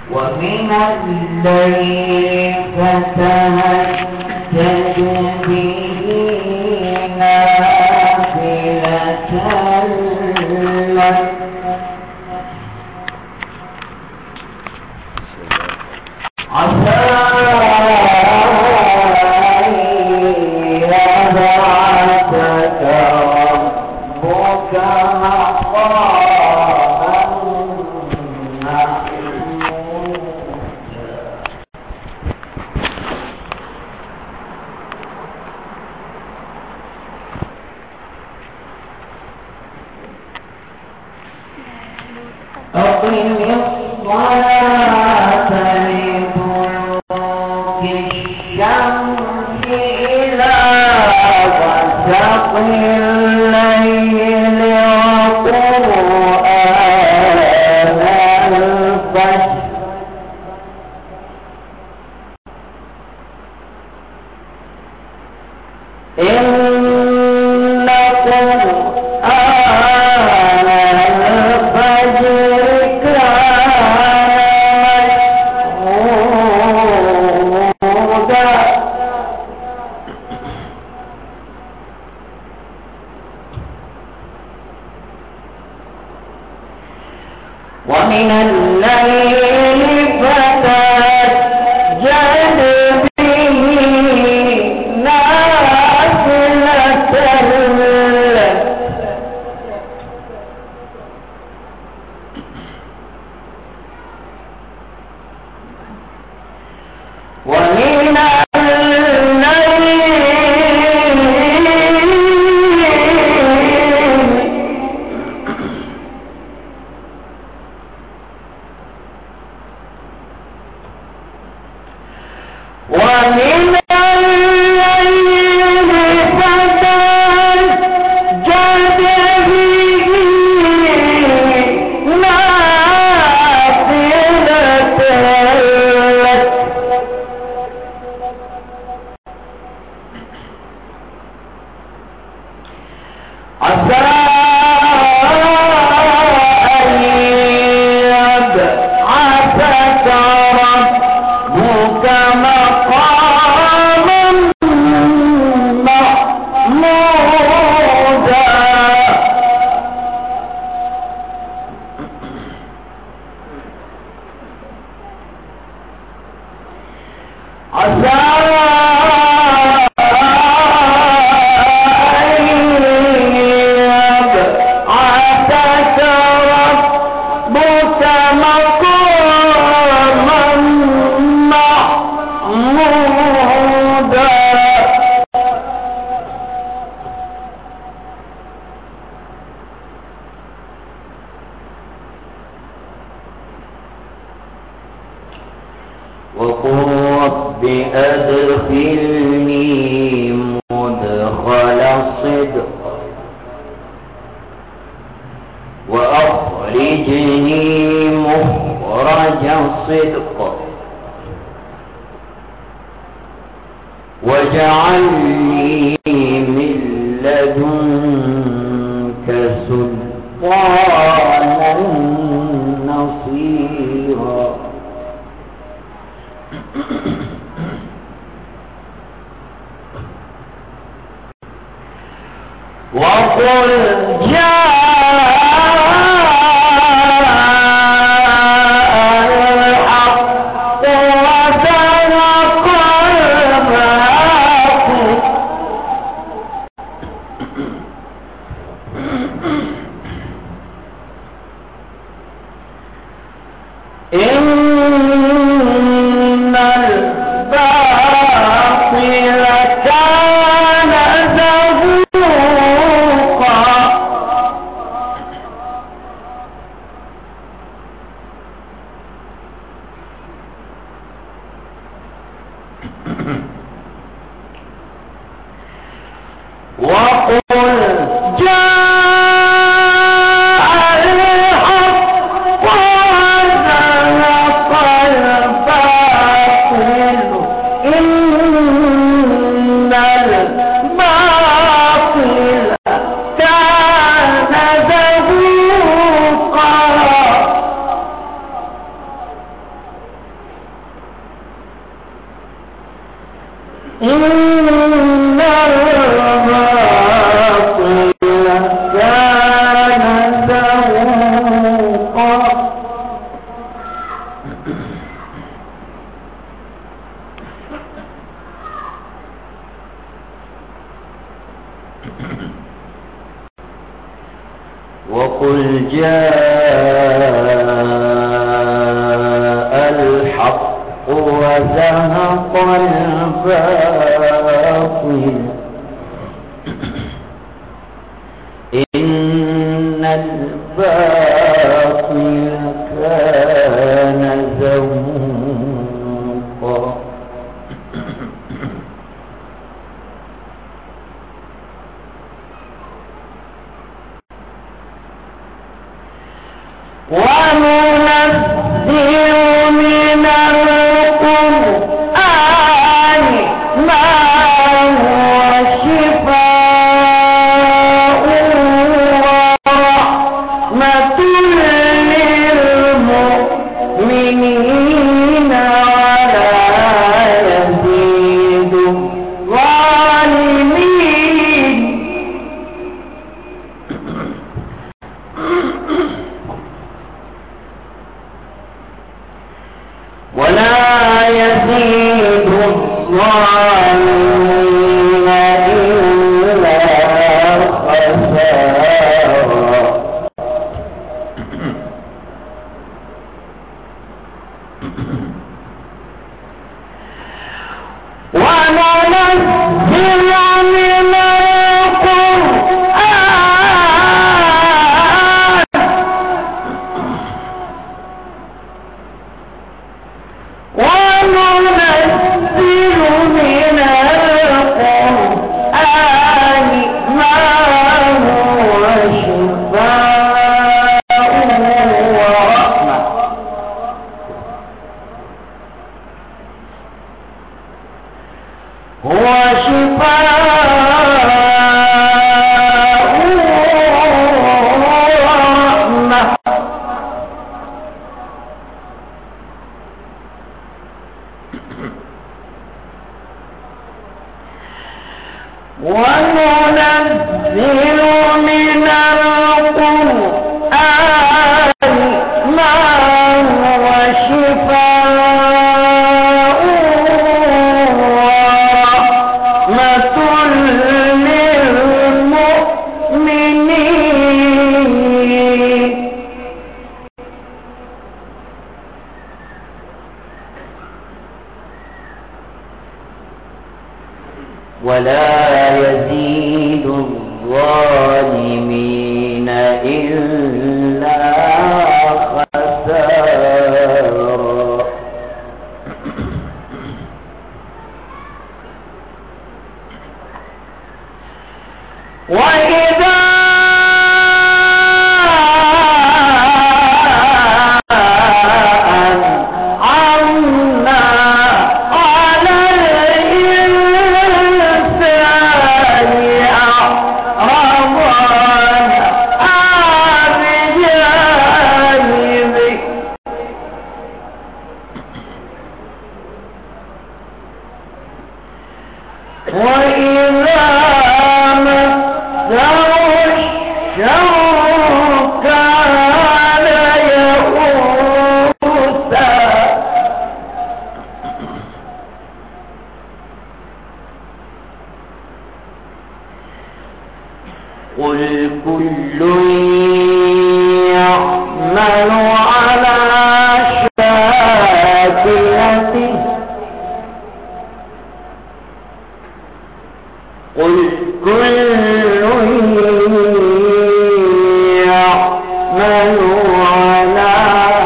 ومن الليل فتهجد به نافلة لك عسى أن يبعثك ربك مقاما محمودا. أقم الصلاة لدلوك الشمس إلى غسق الليل وقرآن الفجر إن قرآن الفجر ومن الليل فتهجد به نافلة لك ومن عسى أن يبعثك ربك مقاما محمودا. عسى وقل رب أدخلني مدخل صدق وأخرجني مخرج صدق واجعل لي من لدنك سلطانا نصيرا. وقل جاء الحق وزهق الباطل إن الباطل كان زهوقا. وقل جاء الحق وزهق الباطل إن الباطل كان زهوقا. إن الباطل كان زهوقا وقل جاء الحق وزهق الباطل إن الباطل كان زهوقا وننزل من القرآن ما هو شفاء ورحمة للمؤمنين ولا يزيد الظالمين ولا يزيد الظالمين إلا خسارا وننزل من هو شفاء ورحمة وننزل من القرآن ما هو شفاء ورحمة للمؤمنين ولا يزيد الظالمين إلا خسارا وإذا أنعمنا على الإنسان أعرض عن بجانبه وإذا مسه الشر كان يئوسا قل كل يعمل على شاكلته قل كل يعمل على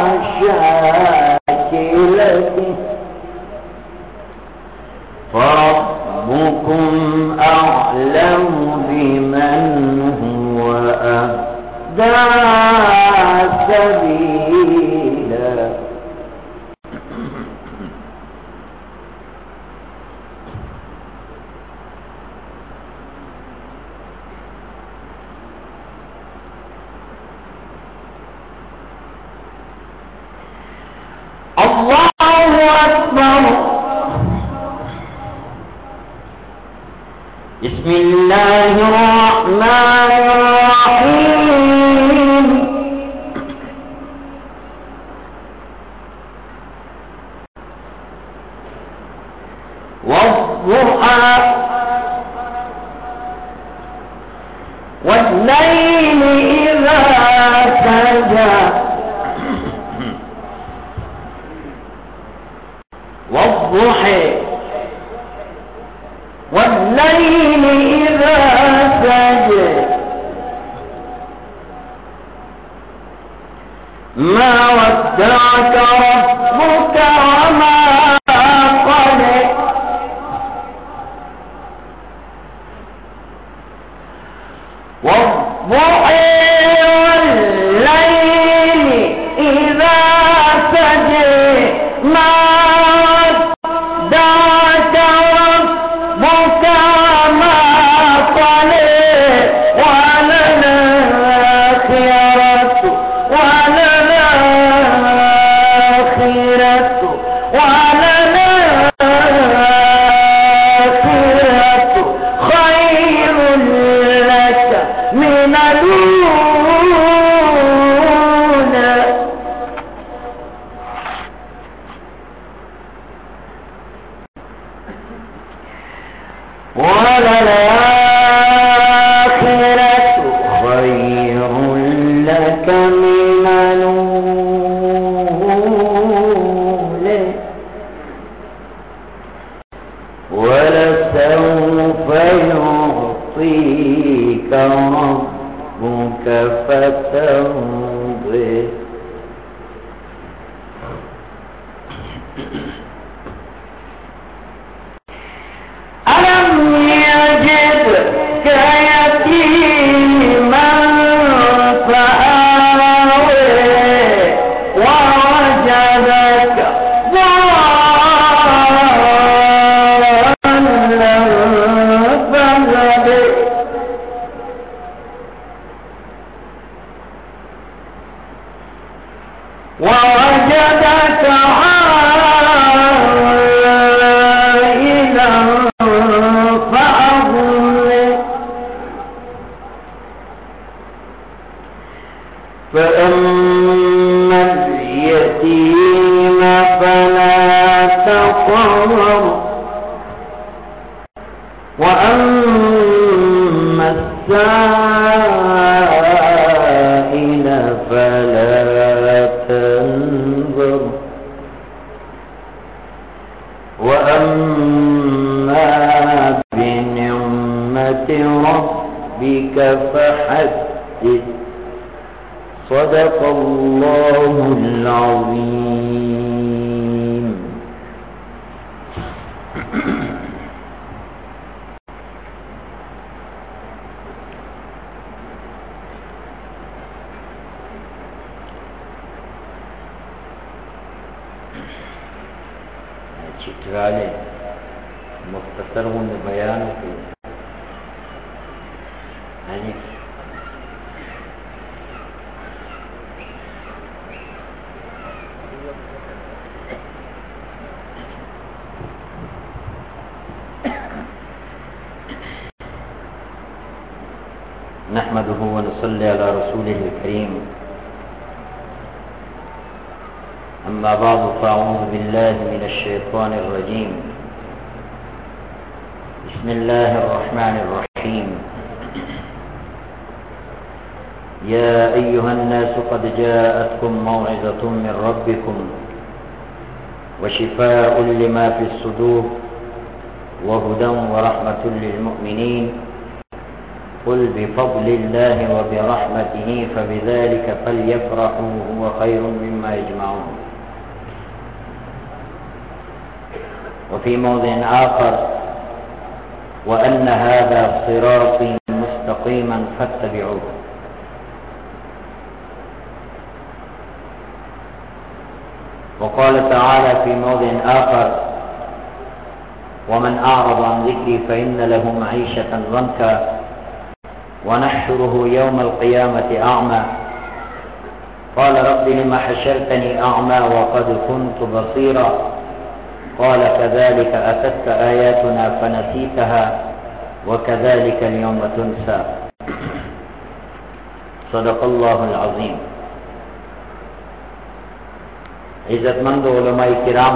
شاكلته فربكم أعلم بمن هو أهدى سبيلا بسم الله الرحمن الرحيم والضحى والليل إذا سجى والضحى والليل إذا سجى ما ودعك ربك وما قلى والضحى والليل إذا سجى ما ودعك ربك وما قلى وللآخرة خير لك من الأولى وللآخرة خير لك من الأولى ولسوف يعطيك ربك فترضى ألم يجدك يتيما فآوى ووجدك ضالا فهدى ووجدك عائلا فأغنى فأما اليتيم فلا تقهر وأما السائل فلا تنظر وأما بنعمة ربك فحدث صدق الله العظيم. چتراله مختصر غند بیان کی حنیف نحمده ونصلي على رسوله الكريم أما بعد فأعوذ بالله من الشيطان الرجيم بسم الله الرحمن الرحيم يا أيها الناس قد جاءتكم موعظة من ربكم وشفاء لما في الصدور وهدى ورحمة للمؤمنين قل بفضل الله وبرحمته فبذلك فليفرحوا هو خير مما يجمعون. وفي موضع آخر وأن هذا صراطي مستقيما فاتبعوه. وقال تعالى في موضع آخر ومن أعرض عن ذكري فإن له معيشة ضنكا ونحشره يوم القيامة أعمى قال رب لم حشرتني أعمى وقد كنت بصيرا قال كذلك أتتك آياتنا فنسيتها वकज़ालिक अल-यौम तुनसा। सदक़ल्लाहुल अज़ीम। इज़्ज़तमंद उलमाए किराम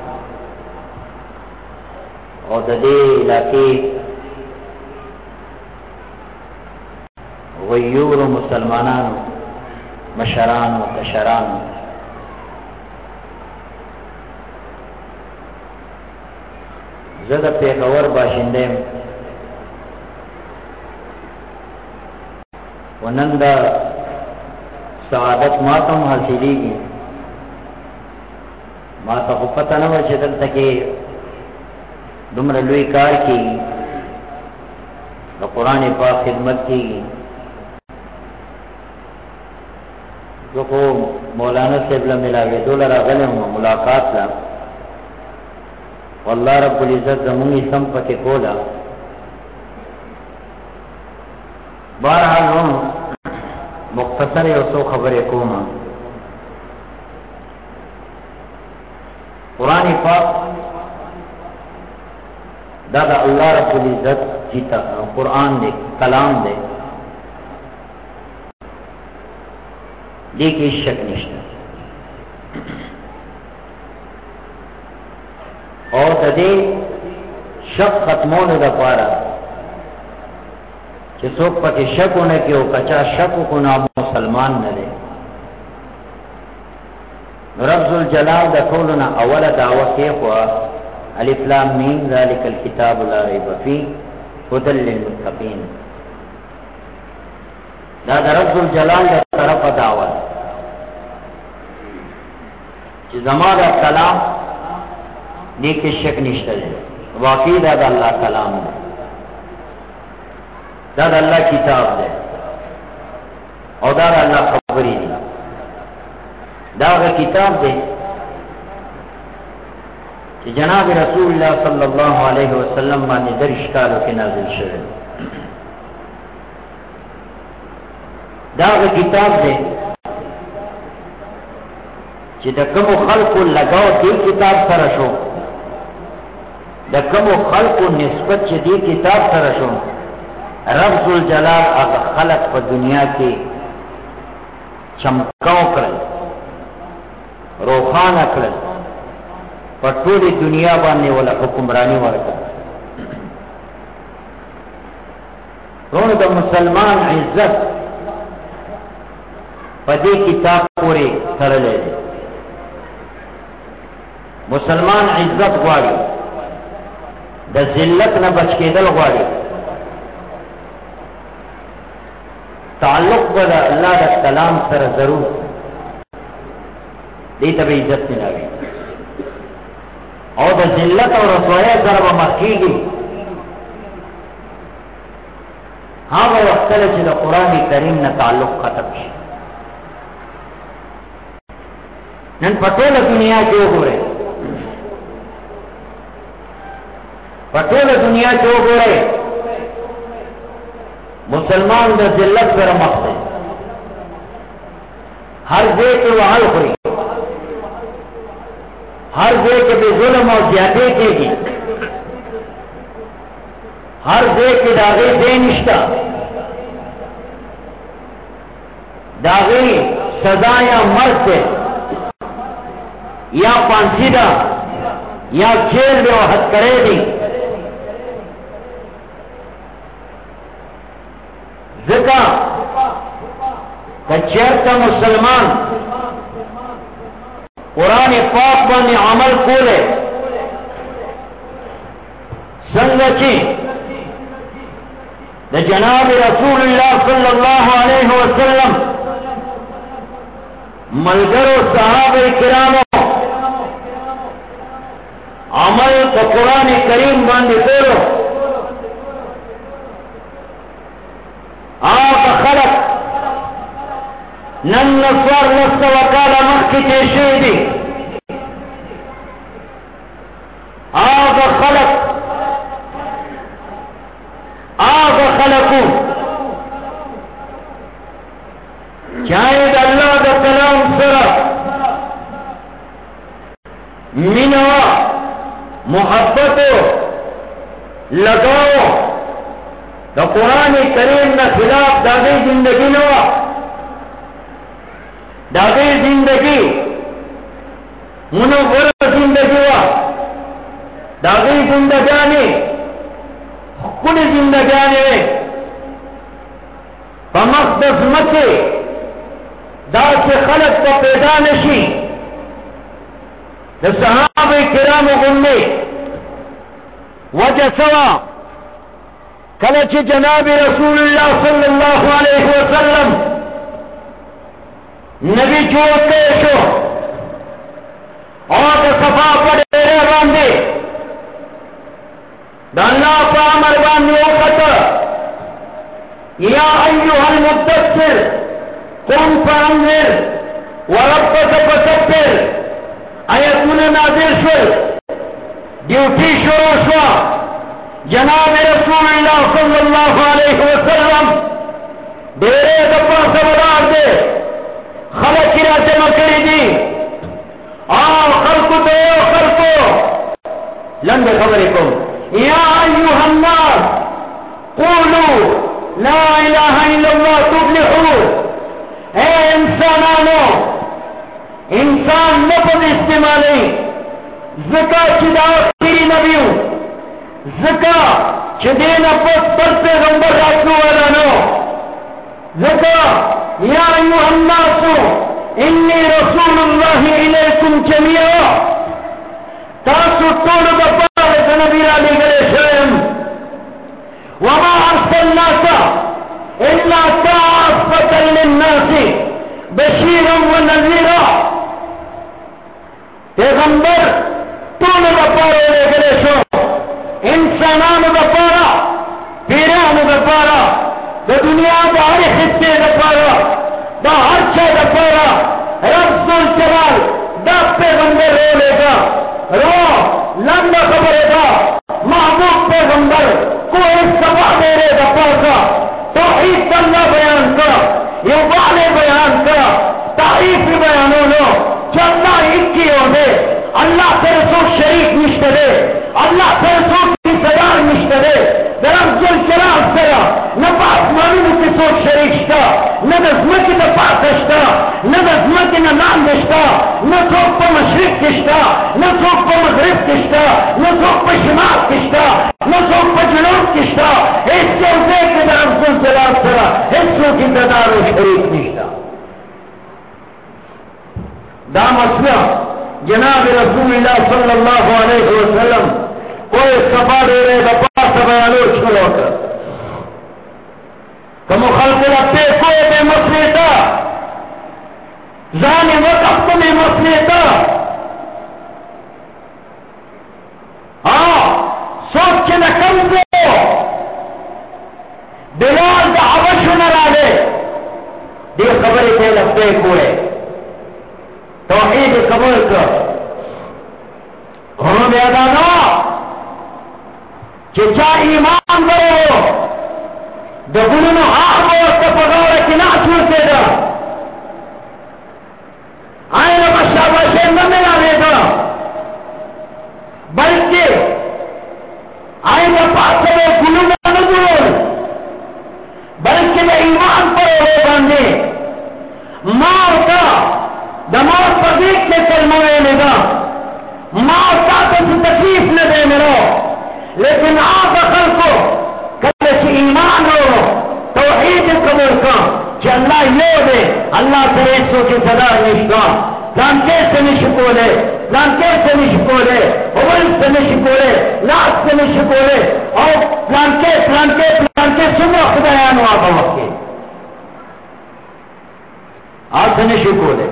और दे इलाके गयूर मुसलमानान मशरान कशरान ज़द पेशवर बाशिंदे वनंदा सआदत मातम हासिलेगी माता को पता न हो चल तके दुमर लुई कार की कुरान पाक खिदमत की जो को मौलाना सेबला मिलावे डॉलर अगले मुलाकात ला अल्लाह रब्बुल इज्जत जमुनी संप के कोला बहरहाल मुख्तसर सो खबर कोमा कुरान पाक दादा अल्लाह रब्बुल इज्जत जीता कुरान दे कलाम दे देखिए शक निश्चित और तदे शक खत्मों द पारा कि सोक पके शक होने के वो कचा शक को नाम मुसलमान न दे रब्जुल जलाल दखोलना अवल दावा के हुआ अलिफ लाम मीम ज़ालिकल किताबु ला रैब फीह हुदल लिल मुत्तकीन। दादा रब्जुल जलाल द तरफ दावा कि जमादा कलाम देखे शक निश्चित है वाकई दादा अल्लाह कलाम है दादा अल्लाह किताब है और दादा अल्लाह खबरी दी दादा किताब दे कि जनाब रसूलुल्लाह सल्लल्लाहु अलैहि वसल्लम माने दरिश्कारों के नाजिल शुरू दादा किताब दे कि दकमो खल्क लगाओ दी किताब सरशो दकमो खल्क निस्बत दी किताब सरशो रब्जुल जलाल अग खलक पर दुनिया के चमकाओ कर रोखान अकड़ पर पूरी दुनिया बांधने वाला हुक्मरानी वाला रोन द मुसलमान इज्जत पदी किताब पूरे तरले मुसलमान इज्जत ग्वाड़ी द जिल्लत न बच के दल ग्वाड़ी ताल्लुक बद अल्लाह द कलाम सर जरूर दी तब इज्जत मिलावी और द जिल्लत और रसवाया सर व मखीगी हाँ वो वक्त द कुरान करीम न ताल्लुक खत्म नन पटोल दुनिया जो हो रहे पटोल दुनिया जो हो रहे मुसलमान द जिल्लत पर मख्ते हर दे के वहाल हुई हर दे के बेजुल्म और ज्यादे केगी हर दे के दागे दे निष्ठा दागे सजा या मर्द से या फांसीदा या जेल में हद करे दी जिका कचर का मुसलमान कुरान पाक बने अमल कोले संगची द जनाब रसूलुल्लाह सल्लल्लाहु अलैहि वसल्लम मलगरो सहाबे किरामो अमल को कुरान करीम बांधे करो आप खलक नन्न स्वर नस्त वकाल मक्की तेशेदी आप खलकू शायद अल्लाह का कलाम सरा मिनवा मोहब्बत लगाओ तो कुरान करीम का खिलाफ दादी जिंदगी नो दादी जिंदगी मुनव्वर जिंदगी वा दादी जिंदगानी कुल जिंदगानी बमकदस मके दास खलक को पैदा नशी तो सहाबे किराम गुन्ने वजह सवा कलच जनाब रसूलुल्लाह सल्लल्लाहु अलैहि वसल्लम नबी जो पेशो और सफा पड़े बांधे अल्लाह पामर बांधे या अय्युहल मुद्दस्सिर कुम फअंज़िर व रब्बक फकब्बिर आयतुन नाज़िल शुल ड्यूटी शुरू हुआ जनाब रसूलुल्लाह सल्लल्लाहु अलैहि वसल्लम डेरे दफा सबरार दे खलक की जमा करी दी आओ खलको दो खलको लंबे खबरे को या अय्युहन नास क़ूलू ला इलाहा इल्लल्लाह तुफ्लिहू ए इंसानो इंसान लफ्ज़ इस्तेमाली ज़कात की आखिरी नबियों ज़का चदेन अब्बस पर पैगंबर रातू वाला नो ज़का या अय्युहन नासु इन्नी रसूलुल्लाहि इलैकुम जमीआ तासु तोड़ दपार नबी अली गले शयम वमा अरसलनाका इल्ला काफ़तन लिन्नासी बशीरन व नज़ीरा पैगंबर तोड़ दपार गले शो इंसानों का पारा पीरानों का पारा द दुनिया का हर हिस्से का पारा द हर शय का पारा रब्बुल जलाल द पैगंबर रो लेगा रो लंबा खबरेगा महबूब पैगंबर कोई सभा मेरे दफा का तौहीद अल्लाह बयान का ये वाले बयान का तारीफ बयानों लो चलना इक्की होने अल्लाह से रसूल शरीक निश्चय अल्लाह से रसूल की सदार निश्चय दरअसल चलाल सरा न पास मालूम की सोच शरीकता न नज़्म की न पासता न नज़्म की न नाम दिश्ता न सोच पर मशरिक किश्ता न सोच पर मगरिब किश्ता न सोच पर शिमाल किश्ता न सोच पर जुनूब किश्ता इससे उसे के दरअसल चलाल सरा हिस्सों की सदार और शरीक निश्ता दाम असला जनाब रसूलुल्लाह सल्लल्लाहु अलैहि वसल्लम कोई सफा दे रहे दफा बयानो छोड़ो कर कम खल्क़ पे कोई में मसलेता जाने वक़्त में मसलेता सोच न कम दो बिलाल का अवश्य न लाले दे खबर थे लगते कोई तौहीद कबूल कर घरों में अदा ना कि क्या ईमान करो दगुनो आप और पगार की ना छूटे दा आए ना बशाबाशे न मिला देगा बल्कि आए ना पास में गुरु में न गुरु बल्कि मैं ईमान पर हो बांधे मार का दमाग पर देख के कलमाए लेगा माँ का तो तकलीफ न दे मेरा लेकिन आप अकल को कल से ईमान हो तो ईद कबूल का कि अल्लाह ये दे अल्लाह से सो की सदा निष्ठा प्लांटे से निशिकोले प्लांटे से निशिकोले ओवल से निशिकोले लाख से निशिकोले और प्लांटे प्लांटे प्लांटे सुबह खुदायान आप वक्त आज से निशिकोले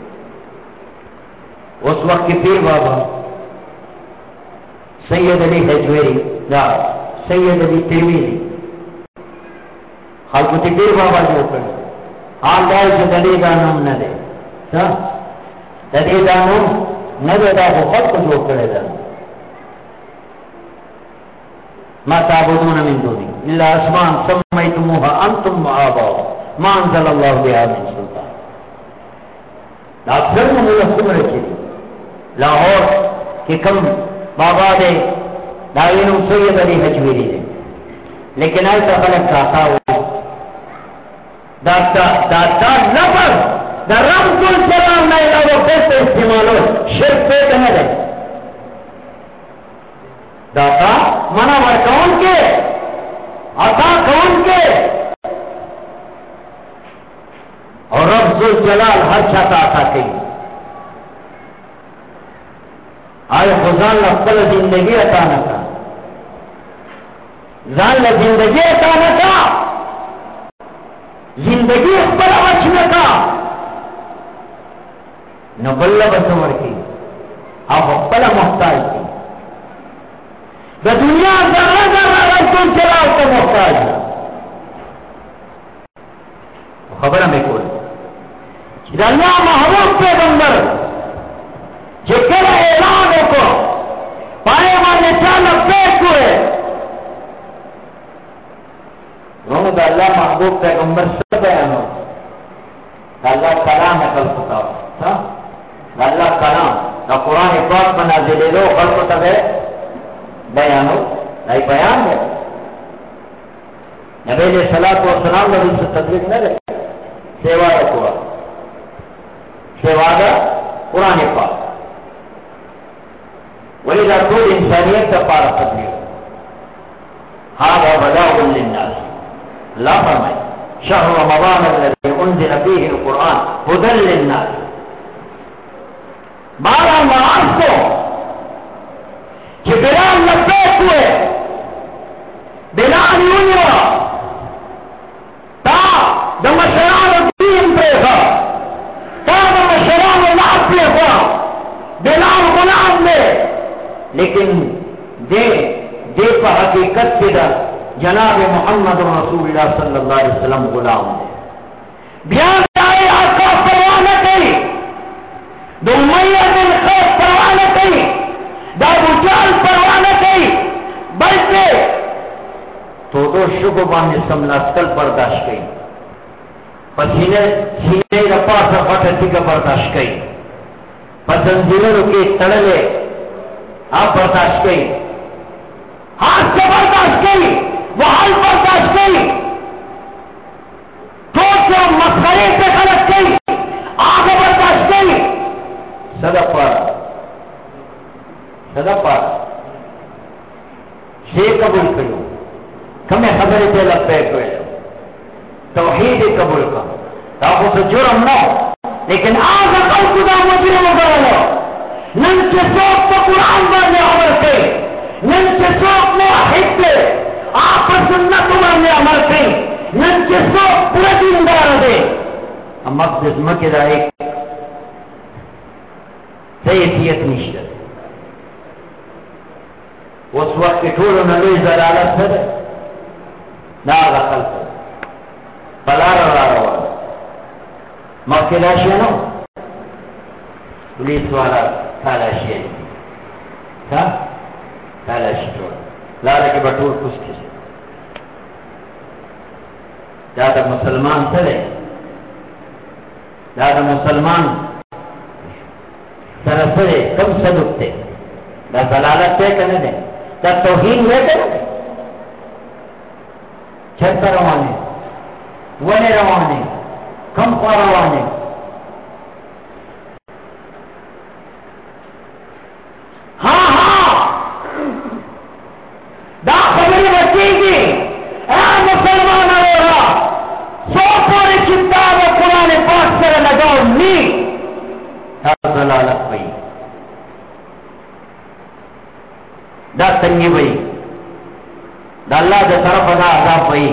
उस वक्त की पीर बाबा सैयद अली हजवेरी या सैयद अली तिरमिज़ी खालकुती पीर बाबा जो कर हाल दाल से दलीदानों न दे दलीदानों न देता वो खुद को जो करेगा मा ताबुदून मिन दूनी इल्ला अस्मान सम्मयतमुहा अंतुम व आबाओ मा अंज़लल्लाहु बिहा मिन सुल्तान आप फिर मुझे हुक्म रखिए लाहौर के कम बाबा ने दायन सैयद अली हजवेरी ने लेकिन ऐसा गलत गाता हो दाता दाता लफज द रब्बुल जलाल नहीं वो कैसे इस्तेमाल हो शिर्क पे कहने दे दाता मनावर कौन के अता कौन के और रब्बुल जलाल हर छाता आता के आए खुदा लफ्ज़ जिंदगी अता न का जान जिंदगी अता न का जिंदगी पर बचने का नबल्ला बसवर की आप पला मोहताज की दुनिया जरा जरा रसूल जलाल का मोहताज है खबर हमें कोई अल्लाह महबूब पैगंबर जिक्र ऐलान को पाए वाले चाल पेश हुए उन्होंने अल्लाह महबूब पैगंबर सब बयान हो अल्लाह कलाम है कल बताओ अल्लाह कलाम ना कुरान पाक बना दे ले लो कल को तब बयान हो नहीं बयान है नबी ने सलात और सलाम नबी से तदरीक न रहे सेवा रखुआ सेवा का कुरान पाक वही रसूल इंसानियत का पारा तदरीक हादा बलागुल लिन्नास अल्लाह फरमाए शहर रमज़ान अल्लज़ी उन्ज़िल फ़ीही अल-कुरान हुदल लिन्नास 12 मार्च को कि बिलाल लब्बैक हुए बिलाल यूनिवा ता दमशरान दीन प्रेसा ता दमशरान लाभ प्रेसा बिलाल गुलाम में लेकिन दे पर हकीकत से जनाब मोहम्मद रसूलुल्लाह सल्लल्लाहु अलैहि वसल्लम गुलाम है बयान आए आका परवाह न करी दो मैया दिन खैर परवाह न करी दाबुजाल परवाह न करी बल्कि तो दो शुगबान ने समलास्कल बर्दाश्त करी पसीने सीने रपा से फटती का बर्दाश्त करी पसंदीनों के तड़ले आप बर्दाश्त करी हाथ से बर्दाश्त करी वो हाल बर्दाश्त करी तो मसरे से गलत करी आगे बर्दाश्त करी सदा पार शे कबूल करो कमे खबर पे लपे तौहीद कबूल करो ताको तो जुर्म न लेकिन आग कल खुदा मुजरिम करो नन के शौक तो कुरान में अमल थे नन के शौक में हिस्से आप सुन्नत में अमल थे नन के शौक पूरे दीनदार दे हम मकदस के एक हैसियत निश्चित उस वक्त के ठोड़ न लो जलालत है ना रखल बलारा रहा मक्केलाशी नो पुलिस वाला तालाशी था तालाशी छोड़ लारा के बटूर कुछ किसे ज्यादा मुसलमान चले ज्यादा मुसलमान सरसरे कम सदुकते दलालत तय करने दें क्या तौहीन हुए थे छत्ता रवाने वने रवाने कम खा रवाने हाँ हाँ दा खबरी बचेगी मुसलमान होगा सौ पूरी चिंता वो पुराने पास से लगाओ नी दलालत भाई दा तंगी भाई दा अल्लाह के तरफ अदा आजाब भाई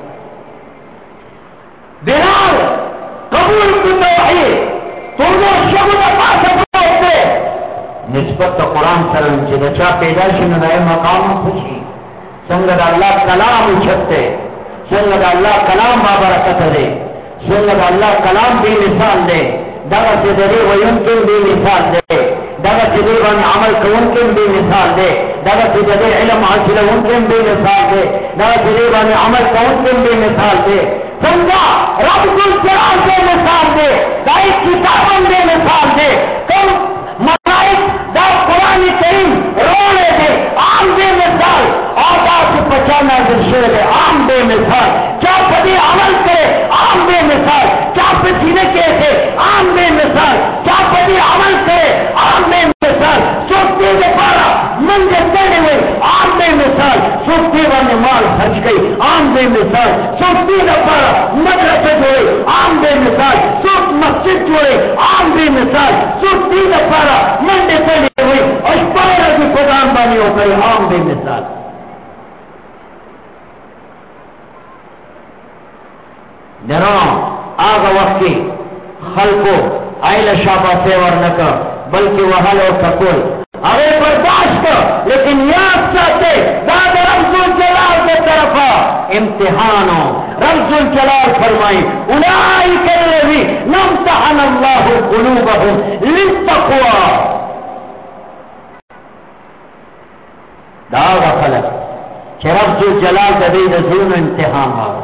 बिलाल कबूल कुंदो है तुम लोग शब्द पास होते निस्बत तो कुरान सरन से बचा पैदाइश न रहे मकाम खुशी संगत अल्लाह कलाम उछते संगत अल्लाह कलाम बाबरकत दे संगत अल्लाह कलाम भी मिसाल दे दगा से दे वो यमकिन भी मिसाल दे दगा से दे वन अमल को उनकिन भी मिसाल दे दगा से दे इल्म हासिल उनकिन भी मिसाल दे दगा से दे वन अमल को उनकिन भी मिसाल दे समझा रब्बुल जलाल दे मिसाल दे दाई किताबन दे मिसाल दे कम मलाइक दा कुरान करीम रोने दे आम दे मिसाल और बात 95 दिन शेर कई आम बेमिसाल सोचती दफारा मदरसा जोड़े आम बेमिसाल सोच मस्जिद जोड़े आम बेमिसाल सोचती दफारा मंडे पड़े हुई और पायरा की प्रधान बानी होकर आम बेमिसाल जरा आग वक्त की खल को आयल शाबा सेवर न कर बल्कि वहल और सकुल अरे बर्दाश्त कर लेकिन याद चाहते दादा रब्जुल जलाल के तरफा इम्तिहान हो रब्जुल जलाल फरमाई उलाई के भी नम्तहन अल्लाह कुलूबहुम लित्तक़वा दावा खलक कि रब्जुल जलाल का दे ज़ून इम्तिहान आ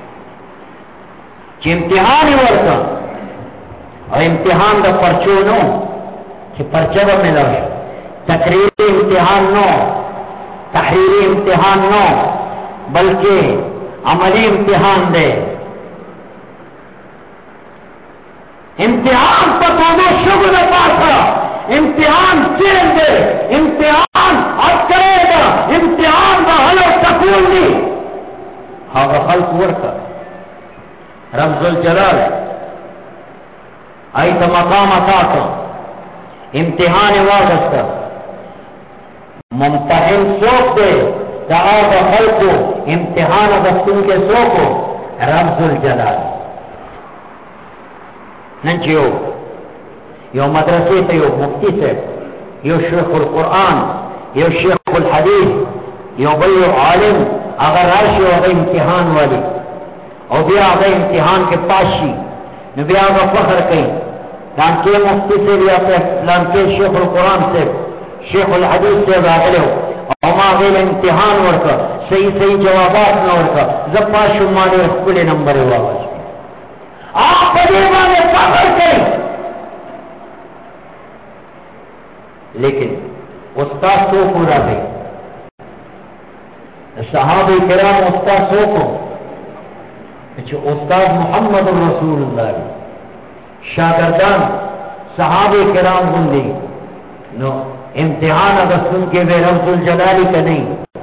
कि इम्तिहान ही वर्ता और इम्तिहान का पर्चो नो कि पर्चव में लगे तकरीरी इम्तिहान नो तहरीरी इम्तिहान नो बल्कि अमली इम्तिहान दे इम्तिहान पर दोनों शुभ न पाता इम्तिहान जेल दे इम्तिहान और करेगा इम्तिहान का हल सकून नहीं हाँ हल कुर का रब्जुल जलाल आई तो मकाम अता को इम्तिहान वागस्त मुमतहिन सोख दे दाग हल को इम्तिहान अगस्तुन के सोखो रब्जुल जलाल नंचियो यो मदरसे पे यो मुफ्ती से यो शेखुल कुरान यो शेखुल हदीस यो बल्लो आलिम अगर राशि अगर इम्तिहान वाली और भी अगर इम्तिहान के पाशी नबिया का फख्र कहीं लानके मुफ्ती से भी अपने लानके शेखुल कुरान से शेखुल हदीस से आगले हो और मागेल इम्तिहान वर्का सही सही जवाबात न वर्का जप्पा शुमाने खुले नंबर हुआ आप पदेवा में फख्र करें लेकिन उस्ताद सो पूरा गई सहाबे किराम उस्ताद सो को उस्ताद मोहम्मद रसूलुल्लाह शागिर्दान सहाबे किराम बुंदी नो इम्तिहान अगर सुन के वे रब्जुल जलाली का नहीं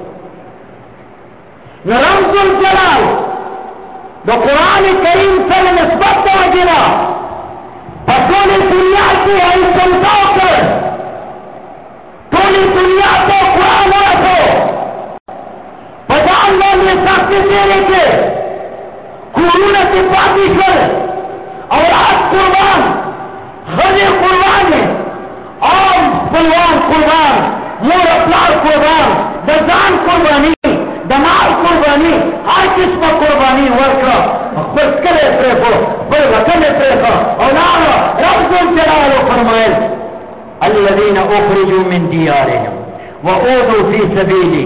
न रब्जुल जलाल जो कुरान करीम से निस्बत गिरा पूरी दुनिया की ऐसा कर पूरी दुनिया को कुरान रखो प्रधानमंत्री शक्ति देने के कुरूना की पाकिस्तान और आज कुर्बान गजे कुर्बान है और पुलवान कुर्बान मोर अपलार कुर्बान दजान कुर्बानी दमाल कुर्बानी हर किस्म कुर्बानी वर्क करे प्रेको बड़े वकने प्रेको और नाम रब्जुल जलाल फरमाए अल्लज़ीना उखरिजू मिन दियारिहिम व ऊज़ू फी सबीली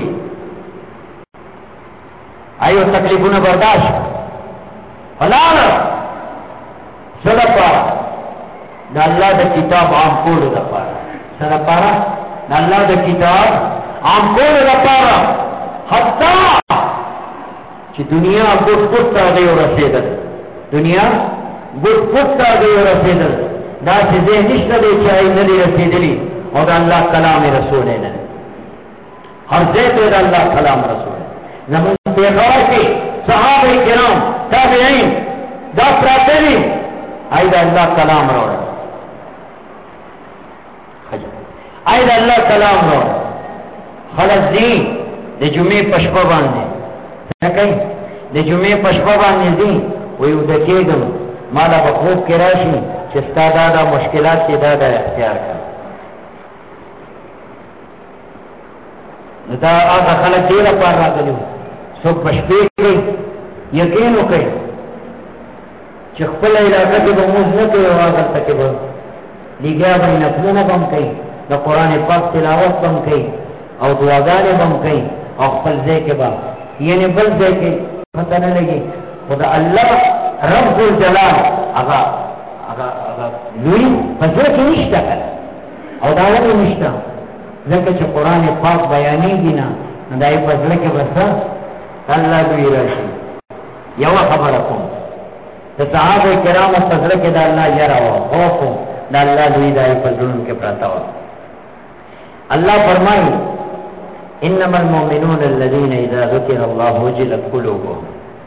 आयो तकलीफों ने बर्दाश्त हलाल सदपा अल्लाह द किताब आम कोड दपारा सदपारा अल्लाह द किताब आम कोड दपारा हत्ता कि दुनिया गुट आ गई और रसेदल दुनिया गुट आ गई और रसेदल ना से निश्चित दे चाहे नदी रसीदली और अल्लाह कलाम रसूल है न हर जैत अल्लाह कलाम रसूल नमून बेगौर के सहाबे किराम ताबईन दा प्रातरी आइदा अल्लाह कलाम रो आइदा अल्लाह कलाम रो खलस दी दे जुमे पशपा बांधे न कहीं दे जुमे पशपा बांधे दी वही उदकेगम माला बखूब के राशि चिस्ता दादा मुश्किलात के दादा अख्तियार कर आगा खलक देर पार रहा गलू सुख बशपे गई यकीन हो गई चिखपल इलाका के बमूज न के आगर तक लिखा भाई नफलों न बम कई न कुरान पाक तिलावत बम कई और दुआगाने बम कई और फलजे के बाद ये ने बल दे के पता न लगी खुदा अल्लाह रब्जुल जलाल आगा आगा आगा लुई फजर की निष्ठा कर और दावा की निष्ठा जबकि जो कुरान पाक बयानी की ना दाई फजल के बसा अल्लाह लुई राशि यवा खबर रखो तो साहब किराम फजल के दाल्ला यरा हो खौफ दाल्ला लुई दाई फजल उनके प्राता हो अल्लाह फरमाई इन्नमल मोमिनून अल्लज़ीना इज़ा ज़ुकिरल्लाहु वजिलत क़ुलूबुहुम।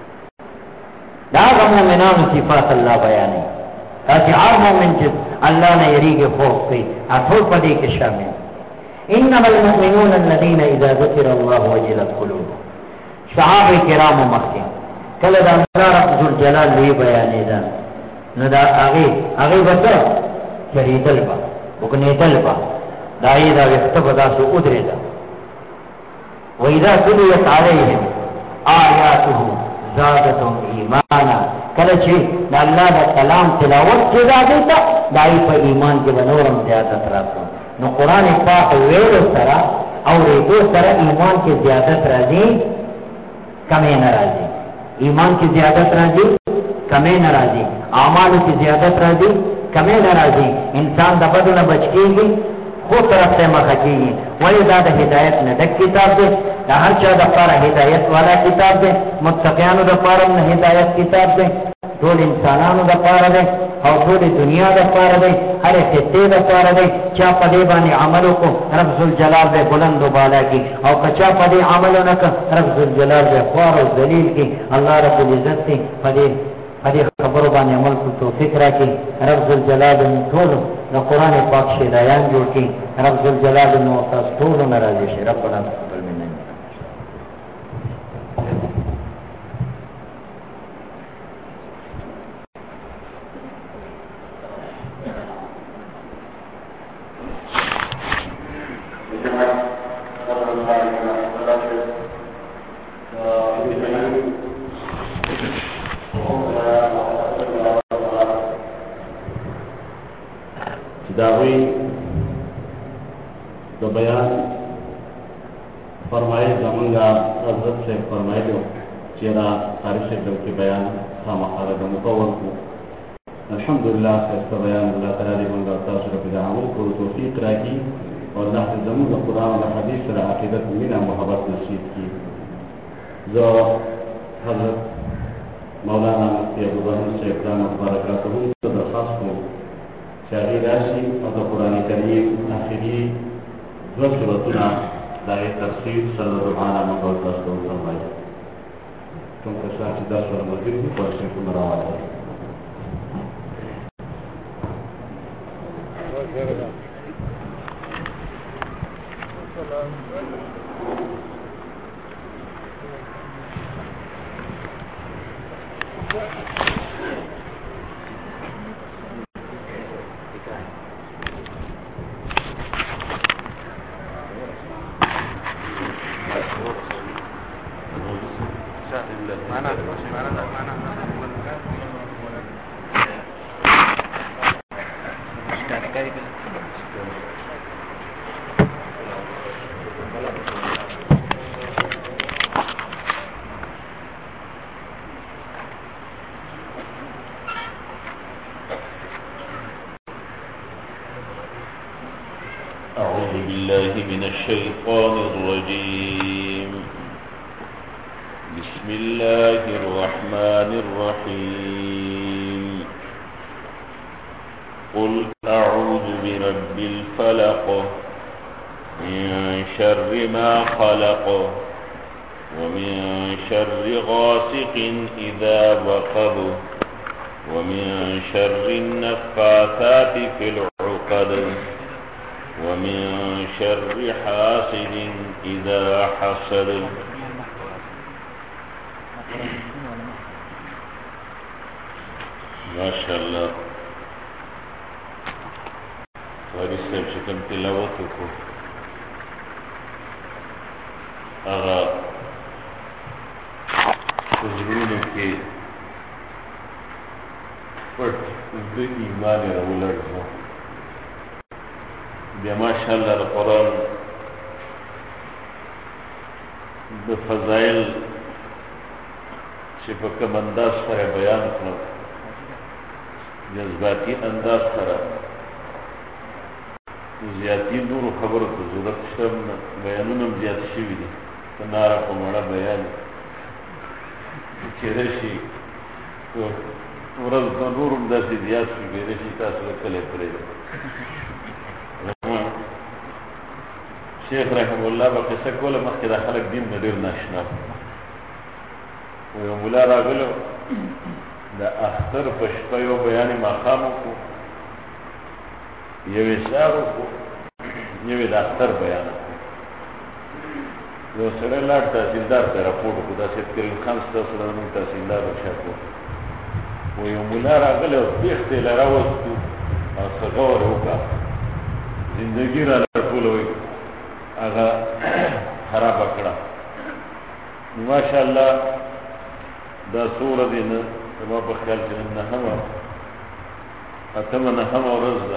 दागा मोमिनान सिफात अल्लाह बयानी ताकि हर मोमिन जिस अल्लाह ने यरीगे खौफ की अठोल पदे के शामिल। इन्नमल मोमिनून अल्लज़ीना इज़ा ज़ुकिरल्लाहु वजिलत क़ुलूबुहुम। सहाबे किराम मक्के कल दा अल्लाह रब्बुल जलाल ली बयानी दा नदा आगे बता चरीदल बा बुकनेदल बा दाई दा व्यक्तबदा सु उदरेदा वइदा तुलियत अलैहिम आयातुहु ज़ादतुहुम ईमाना। कल छि दा अल्लाह दा कलाम तिलावत के जादेता दाई पर ईमान के बनोरम ज़्यादत रातो। नो कुरान पाक वेलो सरा और दो तरह ईमान के ज़्यादत राजी कमे नाराजी। ईमान की ज़्यादत राजी कमे नाराजी, आमाल की ज़्यादत राजी कमे नाराजी। इंसान दबद न बचकेगी खूब तरफ से मखीगी वही दादा हिदायत न डक किताब दे हर चा दफारा हिदायत वाला किताब दे मुत्तक़ियान दफारम न हिदायत किताब दे ढोल इंसानान दफारा दे और थोड़ी दुनिया दफारा दे हर खिते दफारा दे चा पदे बाने अमलों को रब्बुल जलाल बे बुलंद बाला की और कचा पदे अमलों न का रब्बुल जलाल बे ख्वार और दलील की अल्लाह रब्बुल इज्जत की पदे पदे खबरों बाने अमल को तौफीक राखी रब्बुल जलाल ने ढोल न कुरान पाक से दायान जोड़ की रब्बुल जलाल ने ढोल न राजी से रब्बना तक़ब्बल मिन्ना। दावी तो बयान फरमाए जमंगा हजरत से फरमाए दो चेहरा तारीख से के बयान था मखारा का मुकव्वल को अल्हम्दुलिल्लाह से इसका बयान अल्लाह ताला ने मंगा तासुर के अमल को तौफीक राखी और अल्लाह से जमंगा कुरान और हदीस से अकीदत मिना मोहब्बत नसीब की। जो हजरत मौलाना मुफ्ती अबू बकर से इकराम बरकातहू तो दरखास्त को शाही राशि और कुरान करीम आखिरी दो सूरतुना दाए तफसीर सल्लल्लाहु अलैहि वसल्लम फरमाई क्योंकि साथ 10 और मस्जिद भी पढ़ने को मरावा है। أعوذ بالله من الشيطان الرجيم. بسم الله الرحمن الرحيم. قل أعوذ برب الفلق من شر ما خلق ومن شر غاسق إذا وقب ومن شر النفاثات في العقد ومن شر حاسد إذا حسد. ما شاء الله وارث صاحب چې کوم تلاوت وکړو هغه په زړونو کې پټ د ایمان راولړزو. بیا ماشاء الله د قرآن د فضایل چې په کوم انداز سره بیان کړو جذباتي انداز سره زیاتی نورو خبرو ته ضرورت شته بیانونه هم زیات شوي دي په ناره په مړه بیان کېدای شي ورځ د نور هم داسې زیات شي کېدای شي تاسو له کلی پرېږدئ. شیخ رحم الله به قصه کوله مخکې دا خلک دین نه ډېر ناشنا و یو مولا راغلو د اختر په شپه یو بیان ماښام وکړو یوې سهار وکړو یوې د اختر بیان وکړو یو سړی لاړ تحصیلدار ته راپورټ وکړو دا سید کریم خان ستاسو د زموږ تحصیلدار چاپ وکړو و یو مولا راغلی او بیخته یې له راوستو او څه غور یې وکړه زندګي را ټوله وایي هغه خرابه کړه نو ماشاءالله دا څو ورځې نه زما په خیال کې نن اتمه نهمه ورځ ده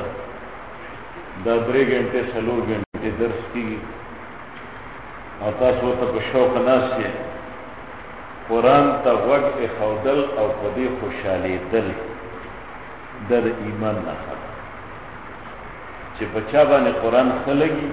دا 3 غنټې 4 غنټې درس کېږي او تاسو ورته په شوق ناست یې قرآن ته غوږ ایښودل او په دې خوشحالېدل دا د ایمان نښه ده چې په چا باندې قرآن ښه لګي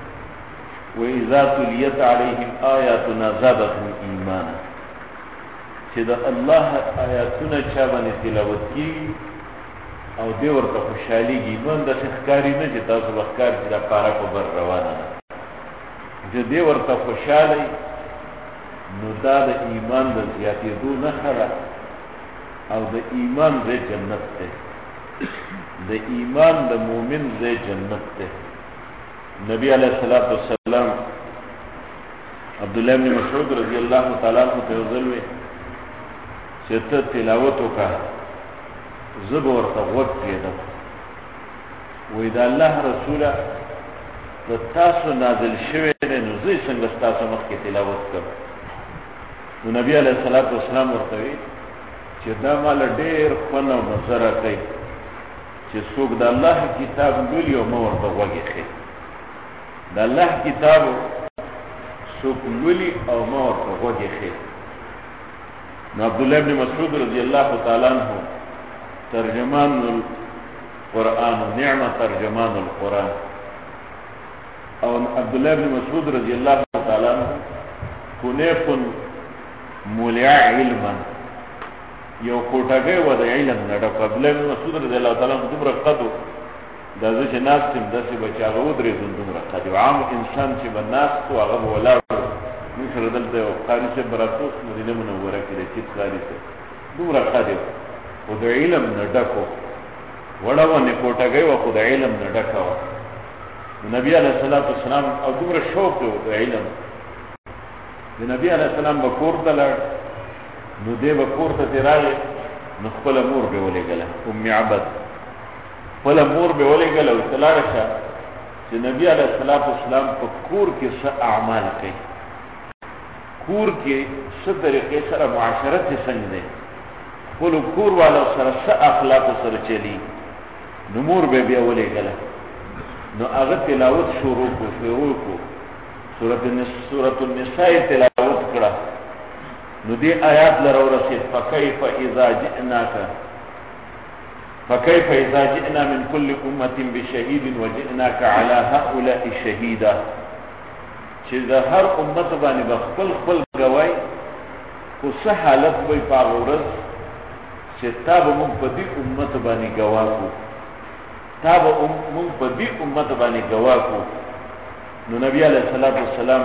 وَإِذَا تُلِيَتْ عَلَيْهِمْ آيَاتُنَا زَادَتْهُمْ ایمانا چې د الله آیاتونه چا باندې تلاوت کېږي او دې ورته خوشحالېږي ایمان داسې ښکاري نه چې تاسو به ښکار چې دا پاره په بر روانه ده چې دې ورته خوشحاله نو دا د ایمان د زیاتېدو نښه ده او د ایمان ځای جنت دی د ایمان د مؤمن ځای جنت دی نبی علیہ الصلوۃ والسلام عبداللہ بن مسعود رضی اللہ تعالیٰ عنہ ته وزلوي چې ته تلاوت وکړه زه به ورته غوږ کېدم وایي د الله رسوله د تاسو نازل شوی دی نو زه څنګه ستاسو مخکې تلاوت کړم نو نبی علیہ الصلوۃ والسلام ورته وایي چې دا ماله ډېر خوند او مزه راکوي چې څوک د الله کتاب لولي او ما ورته غوږ ایښی د الله کتاب څوک لولي او ما ورته غوږ ایښی نو عبدالله بن مسعود رضی اللہ تعالی عنہ ترجمان القرآن نعم ترجمان القرآن او عبدالله بن مسعود رضی اللہ تعالی عنہ کنیف مولع علما یو کوټګۍ و د علم نه ډک عبدالله بن مسعود رضی اللہ تعالی عنہ دومره قدو دا زه چې ناست یم داسې به چې هغه ودرېدل دومره قد یو عام انسان چې به ناست و هغه به ولاړ موږ سره دلته یو قاري صاحب به راتلو مدینه منوره کې د چیت قاري صاحب دومره قد یو خو د علم نه ډک و وړه ونې کوټګۍ وه خو د علم نه ډکه وه نبي علیه الصلاة والسلام او دومره شوق دی د علم د نبي علیه السلام به کور ته لاړ نو دی به کور ته ترې راغی نو خپله مور به ولېږله ام عبد خپله مور به ولېږله ورته لاړه شه چې نبي علیه الصلاة والسلام په کور کې څه اعمال کوي کور کې څه طریقې سره معاشرت یې څنګه دی خپلو کور والو سره څه اخلاقو سره چلی نو مور به بیا ولېږله نو هغه تلاوت شروع کو سورة النساء تلاوت کړه نو دې آیات لره ورسېد فکیف اذا جئنا من كل امة بشهید وجئناك على هؤلاء شهیدا چې د هر امت باندې به خپل گواهی خو څه حالت وي په هغه ورځ چې تا به موږ په دې امت باندې ګواه کړو نو نبی علیہ الصلوۃ والسلام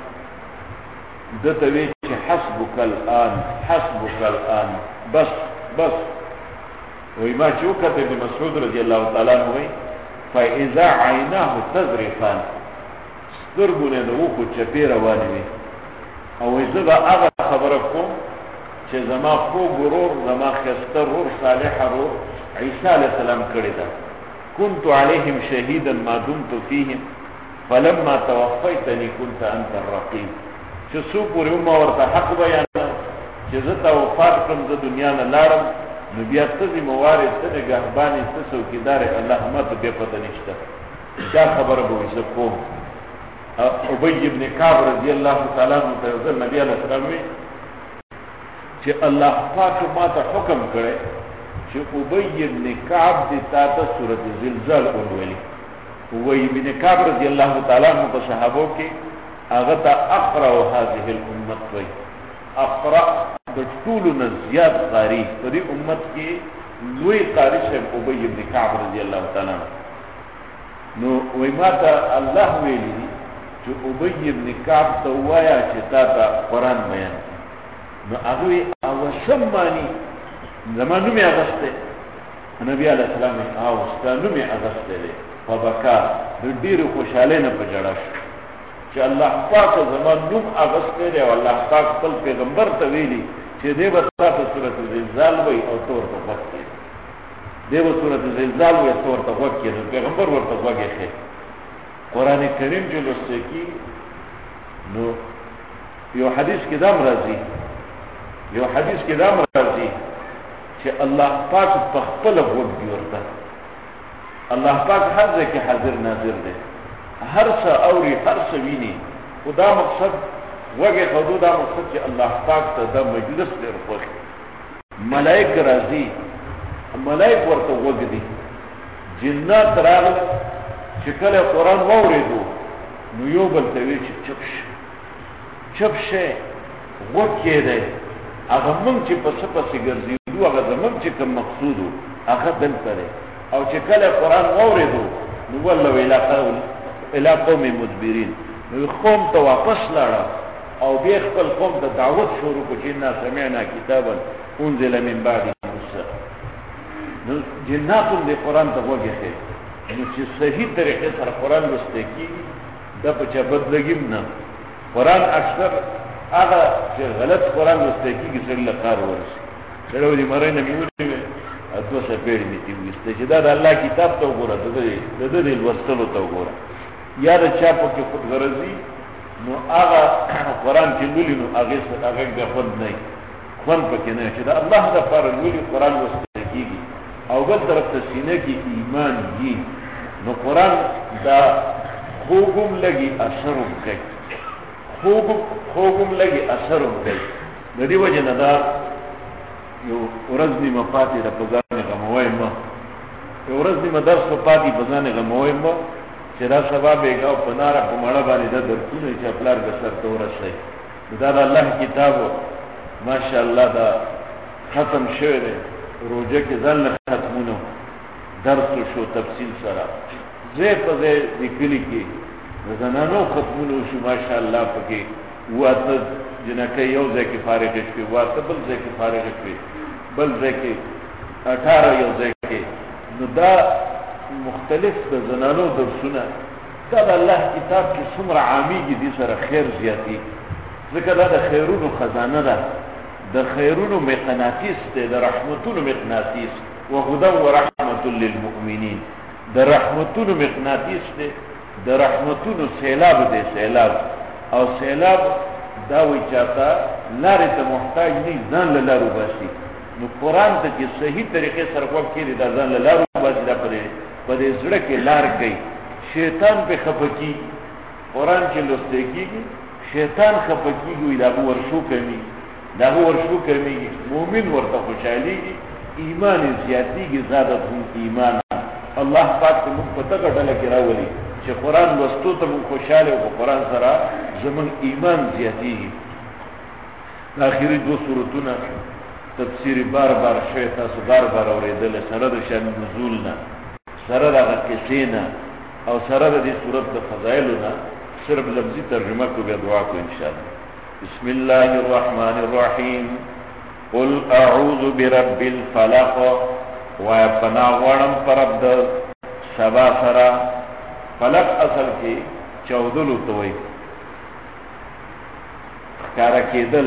دته وی چې حسبک الان بس وی ما چې وکړه ابن مسعود رضی الله تعالی عنہ وی فاذا عیناه تذرفان سترګونه د وخو چپی روانې وي او زه به هغه خبره کوم چې زما خو ګرور زما ښایسته رور صالح رور عیسی علیه السلام کړی ده كنت عليهم شهيدا ما دمت فيهم فلما توفيتني كنت انت الرقيب چې څو پورې ما ورته حق بیان چې زه ته وفات کړم د دنیا نه لاړم نو بیا ته ذمہوارې ته نگهبانې ته څوکیدار الله ما ته بیا پته نشته دا خبره به زه کوم ابی ابن کعب رضی اللہ تعالی عنہ ته ځل نبی علیہ السلام وی چې الله پاک ما ته حکم کړی چې ابی ابن کعب دې تا ته سورۃ زلزال ولولي ابی ابن کعب رضی اللہ تعالی عنہ په صحابو کې هغه ته اقرا هذه الامه وی اقرا د ټول نه زیات قاری په دې امت کې لوی قاری شیخ ابی ابن کعب رضی اللہ تعالی عنہ نو وی ما ته الله ویلی چې ابی ابن کعب ته وایا چې تا ته قرآن بیان نو هغه او سمانی زمانو می اغسته نبی علیہ السلام او ستانو می اغسته دی فبکا د ډیرو خوشاله نه پجړا شو چې الله پاک زمان نوم اغسته دی او الله پاک خپل پیغمبر ته ویلي چې دی به تاسو سورۃ زلزال وای او تور ته وکړي دی به سورۃ زلزال وای تور ته وکړي پیغمبر ورته وکړي قرآن کریم جو لسته کی نو یو حدیث کې دام راځي چې الله پاک په خپل وګړي ورته الله پاک هر ځای کې حاضر ناظر دی هر څه اوري هر څه ویني خدا مقصد وګه حدود دا مقصد چې الله پاک ته د مجلس ډېر خوښ ملائک راځي ملائک ورته وګدي جنات راغله چې کله قرآن واورېدو نو یو بل ته وی چې چپ شه وکې دی هغه مونږ چې پسې ګرځېدو هغه زمونږ چې کوم مقصودو هغه دلته دی او چې کله قرآن واورېدو نو والله الى قوم مدبرین نو قوم ته واپس لاړه او بیا خپل قوم ته دعوت شروع کړه چې نه سمعنا کتابا انزل من بعد موسی نو جناتو دې قرآن ته وګورئ نو چې صحیح طریقې سره قرآن لوستل کیږي دا په چا بدلګیم نه قرآن اکثر هغه چې غلط قرآن لوستل کیږي سره لقار ورسي سره دې مړ نه میوي اته څه پیړې دي چې دا د الله کتاب ته وګوره د دې لوستلو ته وګوره یا د چا په کې خود غرضي نو هغه قرآن چې لولي نو هغه غفل نه خون پکې نه چې دا الله د پر لولي قرآن لوستل کیږي او بل طرف ته سینه کې ایمان دی نو قرآن دا خوګم لګي اثرم کوي خوګم لګي اثرم کوي د دې وجه نه دا یو ورځنی مفاتې د پزانه غمویم یو ورځنی مدرس په پاتې پزانه غمویم چې دا سبب یې گاو پناره په مړه باندې د درکونه چې خپلار د سر ته ورسي دا د الله کتاب ماشاءالله دا ختم شوی دی روزه کې ځل ختمونو درس شو تفصیل سره زه په دې لیکلي کې زنانو ختمونو شو ماشاءالله پکې واته جنکه یو ځای کې فارغ شي واته بل ځای کې فارغ شي بل ځای کې 18 یو ځای کې نو دا مختلف د زنانو درسونه دا د الله کتاب کې څومره عامیږي دي سره خیر زیاتی ځکه دا د خیرونو خزانه ده د خیرونو مقناطیس ده د رحمتونو مقناطیس وهدى ورحمة للمؤمنين د رحمتونو مقناطیس ده د رحمتونو سیلاب ده سیلاب او سیلاب دا وی چاته لارې ته محتاج نه ځان له لارو باسي نو قرآن ته چې صحیح طریقې سره کوم کې دا ځان له لارو باسي دا په دې زړه کې لار کوي شیطان په خپکی قرآن چې لوستل کېږي شیطان خپکیږي دا ورشو کوي دا ورشو کوي مؤمن ورته خوشاليږي ایمان زیاتیږي زادتهم ایمان الله پاک موږ په دغه ډله کې راولي چې قرآن لوستو ته موږ خوشاله او قرآن سره زمون ایمان زیاتیږي اخیری دو سورتونه تفسیر بار شوی تاسو بار اوریدل سره د شان نزول نه سره د قصینا او سره د دې سورت د فضایلونه صرف لفظي ترجمه کو به دعا کو ان شاء الله بسم الله الرحمن الرحیم قل اعوذ برب الفلق وپنا غړم پرب د سبا سرا فلق اصل کې چودلو توي کار کېدل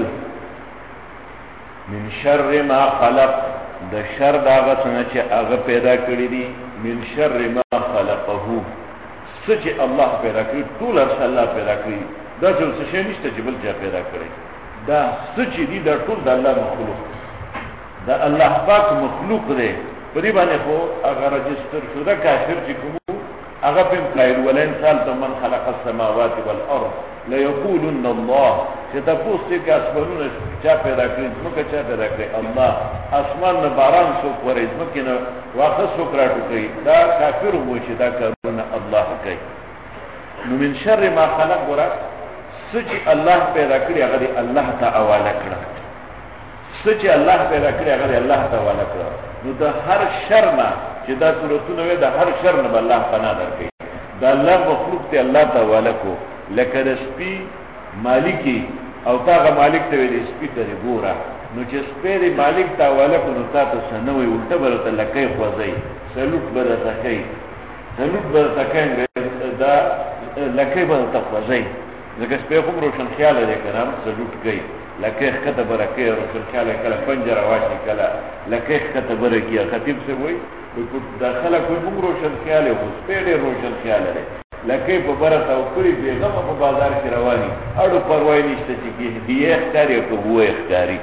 من شر ما خلق د شر داغه څنګه چې هغه پیدا کړی دي من شر ما خلقه سچ الله پیدا کړی ټول الله پیدا کړی دا څه شي نشته چې بل ځای پیدا کړی دا سچ دي دا ټول د الله مخلوق دا الله پاک مخلوق دی په دې باندې خو هغه رجستر شو دا کافر چې کوم هغه په قائل ولئن سالت من خلق السماوات والارض لا يقولن الله چې تاسو کې اسمانونه چا پیدا کړی څوک چا پیدا کړی الله اسمان نه باران شو کورې ځمکه نه واخه شو کراټو کوي دا کافر مو چې دا کارونه الله کوي نو من شر ما خلق ورا سچ الله پیدا کړی هغه الله تعالی حواله کړ سچ الله پیدا کړی هغه الله تعالی حواله کړ نو د هر شر نه چې دا صورتونه وي د هر شر نه الله پناه درکړي دا الله مخلوق ته الله تعالی کو لکه د سپي مالکی او تاغه مالک ته ویل سپي ته ګوره نو چې سپي د مالک ته والا کو نو تاسو سنوي الټه برته لکه خوځي سلوټ برته کوي سلوټ برته کوي دا لکه برته خوځي ځکه سپي کوم روشن خیال لري کنه سلوټ کوي لکه خطه برکه روشن خیال کله پنجره واشي کله لکه خطه برکه خطیب سے وای په داخله کوئی کوم روشن خیال او سپي ډېر روشن خیال لري لکه په برته او کړی بیغه په بازار کې رواني اړو پروايي نشته چې دی اختیاري او هو اختیاري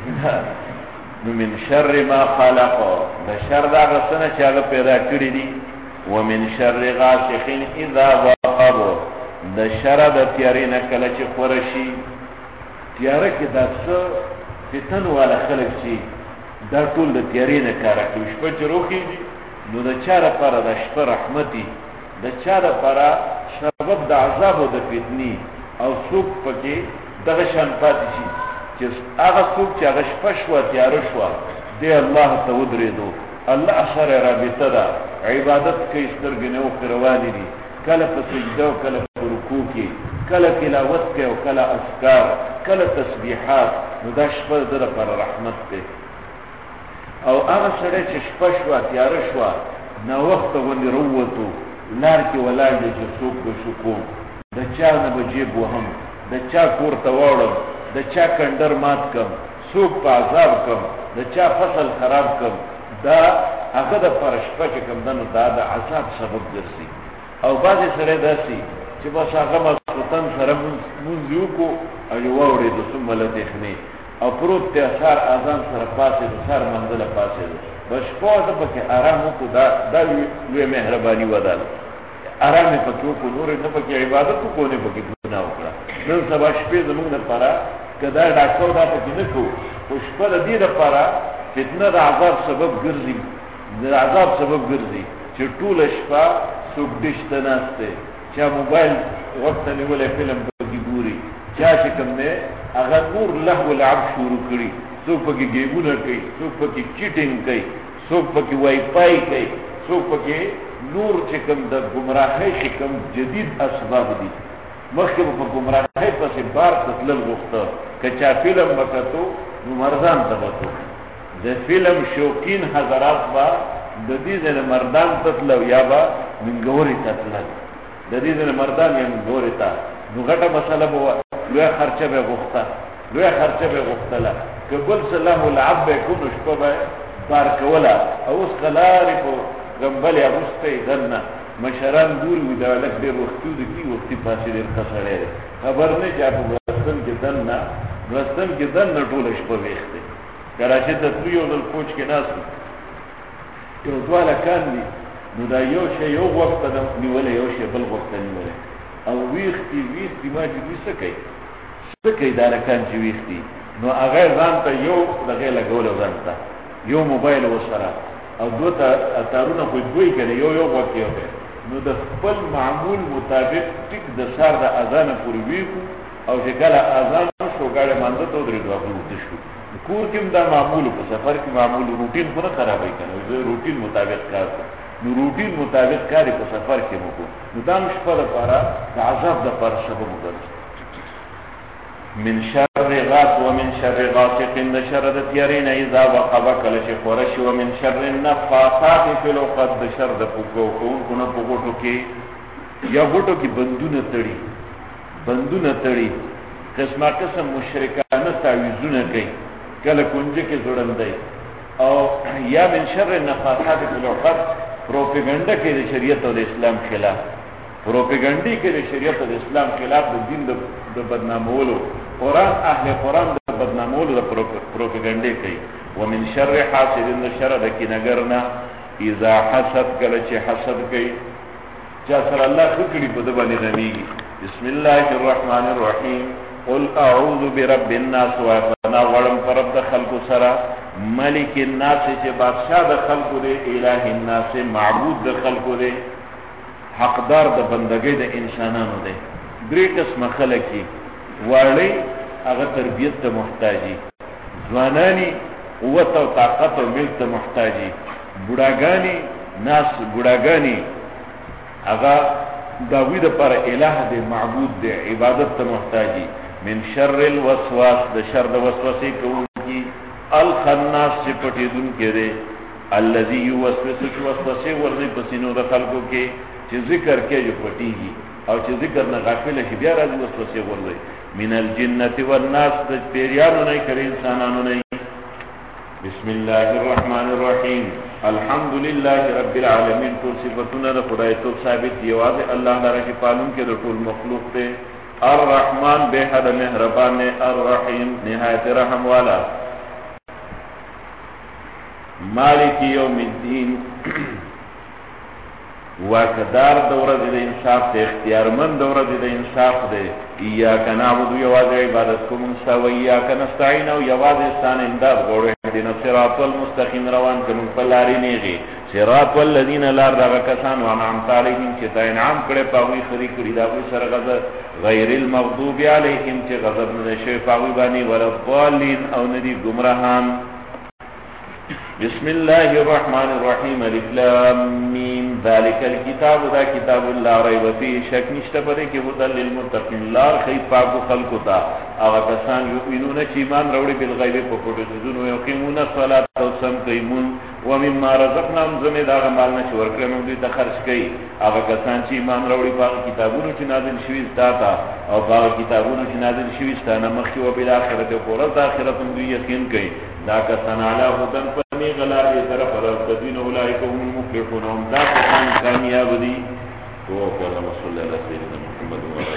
نو من شر ما خلق د شر دا غسنه چې هغه پیدا کړی دي ومن شر غاسق اذا وقب د شر د تیارې نه کله چې خورشي تیاره کې د څه فتن والا خلک چې دا ټول د تیارې نه کار کوي شپه چې روخي نو د چا لپاره د شپه رحمتي د چا لپاره سبب د عذاب او د فتنې او څوک پکې دغه شان پاتې شي چې هغه څوک چې هغه شپه شو تیار شو دی الله ته ودرېدو الله سره رابطه ده عبادت کوي سترګې نه وکړوانې دي کله په سجده او کله په رکوع کې کله تلاوت کوي او کله اذکار کله تسبیحات نو دا شپه د لپاره رحمت ده او هغه سره چې شپه شو تیار شو نو وخت غوندې وروته لار کې ولاړ دي چې څوک به شکو د چا نه بجيب وهم د چا کور ته وړم د چا کندر مات کم څوک په عذاب کم د چا فصل خراب کم دا هغه د پرشپه کې کم دنو دا د عذاب سبب ګرځي او بعضې سره داسي چې بس هغه مخصوصا سره مونځ وکړو او یې واورېدو څومره لطیخنې او پروت ته اثار اذان سره پاسېدو سر منزله پاسېدو بس شپه ده پکې آرام وکړو دا لوی مهرباني وداله آرام یې پکې وکړو نور نه پکې عبادت وکړو نه پکې ګناه وکړه نن سبا شپې زموږ لپاره که دا ډاکټر دا پکې نه کوو خو شپه د دې لپاره فتنه د عذاب سبب ګرځي د عذاب سبب ګرځي چې ټوله شپه څوک ډش ته ناست دی چا موبایل ورته نیولی فلم پکې ګوري چا چې کوم دی هغه نور لهو لعب شروع کړي څوک پکې ګیمونه کوي څوک پکې چیټینګ کوي څوک پکې وای فای کوي څوک پکې نور چې کوم د ګمراهۍ چې کوم جدید اسباب دي مخکې په ګمراهۍ پسې بار تلل غوښته که چا فلم وکړو نو مردان ته وته د فلم شوقین حضرات با د دې د مردان تلل یا با منګوري تلل د دې د مردان یا منګوري ته نو غټه مسله بو لوی خرچه به غوښتله کبل سلام العب يكون شپه بار کولا او اوس قلاري په غمبل یا مستې دنه مشران ګوري دا لک به وختو د کی وختي پاسې ډېر خسرې خبر نه چا په وستن کې دنه ټول شپه وېخته کراچي ته یو د کوچ کې ناس یو دواله کان دي نو دا یو شی یو وخت د نیولې یو شی بل وخت نیولې او وېختي ما دې څه کوي دا لکان چې وېختي نو هغه ځان ته یو دغه لګول ځان ته یو موبایل وسره او دوته اتارونه خو دوی کړي یو وخت یو نو د خپل معمول مطابق ټیک د سار د اذان پورې ویکو او چې کله اذان شو غاړه مانځه ته درې دوه وخت شو کور کې دا معمول په سفر کې معمول روټین پر خرابې کنه زه روټین مطابق کار نو روټین مطابق کار په سفر کې مو نو دا مشفره لپاره د عذاب د پر سبب وګرځي من شر غاس ومن شر غاسق د شر د تیارین اذا وقب کل شي خورش ومن شر النفاثات فی العقد د شر د پوکو کو نه پوکو کې یا غټو کې بندونه تړي قسمه قسم مشرکانه تعویذونه کوي کله کونجه کې جوړندای او یا من شر النفاثات فی العقد پروپاګاندا کې د شریعت او د اسلام خلاف پروپاګاندا کې د شریعت او د اسلام خلاف د دین د بدنامولو قرآن اهل قرآن د بدنامولو د پروپاګاندا کوي ومن شر حاسد د شر د کینګرنا اذا حسد کله چې حسد کوي چې سره الله خکړي په د باندې غمیږي بسم الله الرحمن الرحیم قل اعوذ برب الناس وانا ولم رب د خلق سره ملک الناس چې بادشاہ د خلق دی الہ الناس معبود د خلق دی حقدار د بندګۍ د انسانانو دی درې قسم خلک دي واړی هغه تربیت ته محتاجي ځوانانی قوت او طاقت او ملک ته محتاجي بوډاګانی هغه داوی د پر الہ دی معبود دی عبادت ته محتاجی من شر الوسواس د شر د وسوسې کوونکی الخناس چې پټیدون کې دی الذي يوسوس چې وسوسه ورځي په سینو د خلکو کې چې ذکر کې جو پټیږي او چې ذکر نه غافل شي بیا راځي وسوسه ورځي من الجنه والناس د پیریانو نه کړي انسانانو نه بسم الله الرحمن الرحیم الحمد لله رب العالمین ټول صفاتونه د خدای ته ثابت دی واځي الله تعالی چې پالون کې د ټول مخلوق ته الرحمن به حد مهربان الرحیم نهایت رحم والا مالک یوم الدین واقدار دوره د انصاف ته اختیارمند دوره د انصاف ده ایاک نعبد یواز عبادت کوم سو ایاک نستعین او یواز ستان امداد غوړو دین صراط المستقیم روان کوم په لارې نیږي صراط الذین لا رغ کسان و انعمت علیهم چې تا انعام کړي پاوی خری کړي دا وی سره غضب غیر المغضوب علیهم چې غضب نه شي پاوی باندې ولا الضالین او ندی گمراهان بسم الله الرحمن الرحیم الف لام میم ذالک الكتاب ذا کتاب لا ریب فیه شک نشته پدې کې هدى للمتقین لار خی پاک خلق تا هغه کسان یؤمنون چې ایمان راوړي بالغیب په پټو ځینو یقیمون الصلاة او سم قیمون ومما رزقناهم زمید هغه مال نه چې ورکړنو دوی ته خرج کړي هغه کسان چې ایمان راوړي په کتابونو چې نازل شوي تا او په کتابونو چې نازل شوي ستانه مخکې او بل آخرت او ورځ آخرت هم دوی یقین کوي دا کسان علی هدن پنی غلا دې طرف راځي اولئک هم المفلحون هم دا کسان کامیاب دي تو اللهم صل علی سیدنا محمد وعلى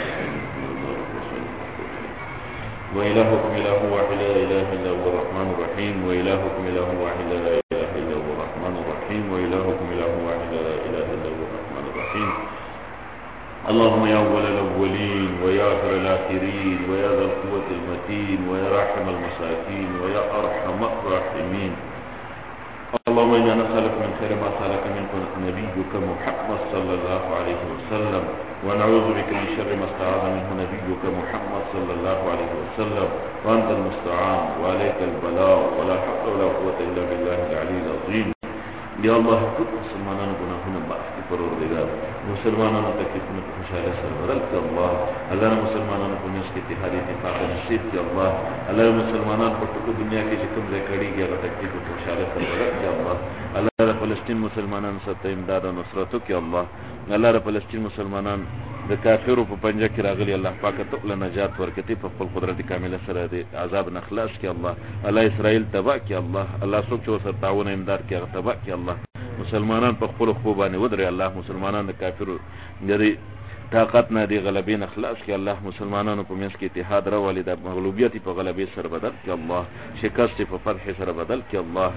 وإلهكم إله واحد لا إله إلا هو الرحمن الرحيم وإلهكم إله واحد لا إله إلا هو الرحمن الرحيم وإلهكم إله واحد لا إله إلا هو الرحمن الرحيم اللهم يا أول الأولين ويا آخر الآخرين ويا ذا القوة المتين ويا راحم المساكين ويا أرحم الراحمين اللهم إنا نسألك من خير ما سألك منه نبيك محمد صلى الله عليه وسلم ونعوذ بك من شر ما استعاذ منه نبيك محمد صلى الله عليه وسلم وأنت المستعان وعليك البلاء ولا حول ولا قوة إلا بالله العلي العظيم يا الله كل مسلمانان گناهونه معاف کړي پروردگار مسلمانانو تکلیفونه په خوشاله سره بدل کړي الله الله مسلمانانو په نس کې اتحاد اتفاق نصیب کړي الله مسلمانان په ټول دنیا کې چې کوم ځای کړيږي هغه تکلیف په خوشاله سره بدل کړي الله د فلسطین مسلمانانو سره امداد او نصرت وکړي الله د فلسطین مسلمانان د کافرو په پنجه کې راغلي الله پاک ته له نجات ورکړي په خپل قدرت کامله سره د عذاب نه خلاص کړي الله اسرائیل تبا کړي الله څوک چې سره تعاون امداد کوي هغه تبا کړي الله مسلمانان په خپل خو باندې ودرې الله مسلمانان د کافرو لري طاقت نه دی غلبې نه خلاص کړي الله مسلمانانو په منځ کې اتحاد راولي د مغلوبیت په غلبې سره بدل کړي الله شکست په فتح سره بدل کړي الله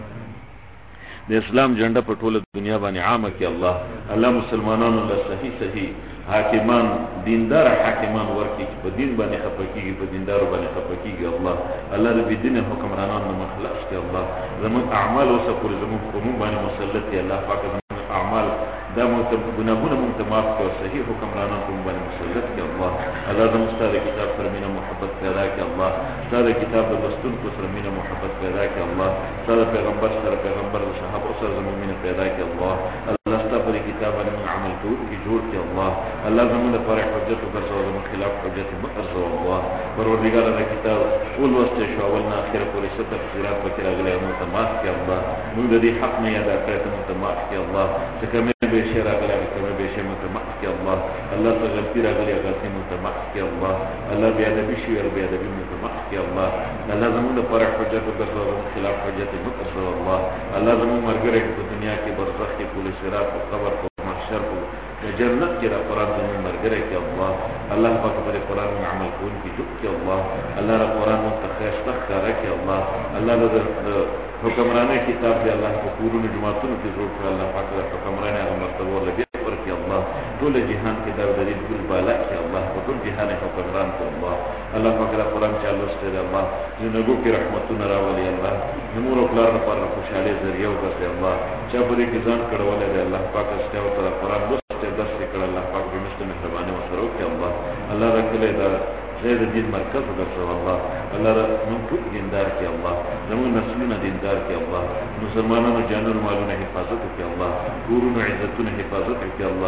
د اسلام جنډه په ټوله دنیا باندې عامه کړي الله مسلمانانو له صحیح حاکمان دیندار حاکمان ورکړي چې په دین باندې خپکیږي په دیندارو باندې خپکیږي الله د دین حکمرانانو مخلص کړي الله زموږ اعمال او سپور زموږ قوم باندې مسلط کړي الله پاک زموږ اعمال دا گناهونه مونږ ته معاف کړي صحیح حکمرانان قوم باندې مسلط کړي الله زموږ ستاسو کتاب سره مینه محبت پیدا کړي الله ستاسو کتاب د لوستونکو سره مینه محبت پیدا کړي الله ستاسو پیغمبر سره پیغمبر او صحابه سره زموږ مینه پیدا کړي الله ستاسو کتاب باندې عمل کوو جوړ کړي الله زموږ لپاره حجت او زموږ خلاف حجت مقرزو الله پروردگار د کتاب اول واستې شو اولنا اخر پورې ست تفسیرات پکې راغلي نو ته معاف کړي الله موږ د دې حق نه یاد کړی ته ته معاف کړي الله چې کومه به شی راغلي کومه به شی ته معاف کړي الله ته غلطي راغلي غلطي ته معاف کړي الله بیا د بشي ور بیا د ته معاف کړي الله زموږ لپاره حجت او زموږ خلاف حجت مقرزو الله زموږ مرګره په دنیا کې برزخ کې پولیس صراط او قبر او محشر او جنت کې را قرآن زموږ مرګره کې الله پاک پر قرآن عمل کوونکی جوړ کې الله را قرآن متخیش تخکاره کې الله د حکمرانه کتاب دی الله په کورونو جماعتونو کې جوړ کړ الله پاک د حکمرانه هغه مرتبه ولګي ورکړي ټول جهان کې دا د دې ټول بالا کې په ټول جهان حکمران ته الله پاک د قرآن چالو ستړي زندګو کې رحمتونه راولي زموږ خپل لپاره خوشاله ذریعہ وګرځي چا په دې کې ځان کړولې دی الله پاک ستاسو ته قرآن درس کړه الله پاک دې مست مهرباني وسره وکړي الله راکله دا زید دین مرکز وګرځي الله موږ ټول دیندار کې زموږ نسلونه دیندار کې مسلمانانو جانونو مالونو حفاظت وکړي کورونو عزتونو حفاظت وکړي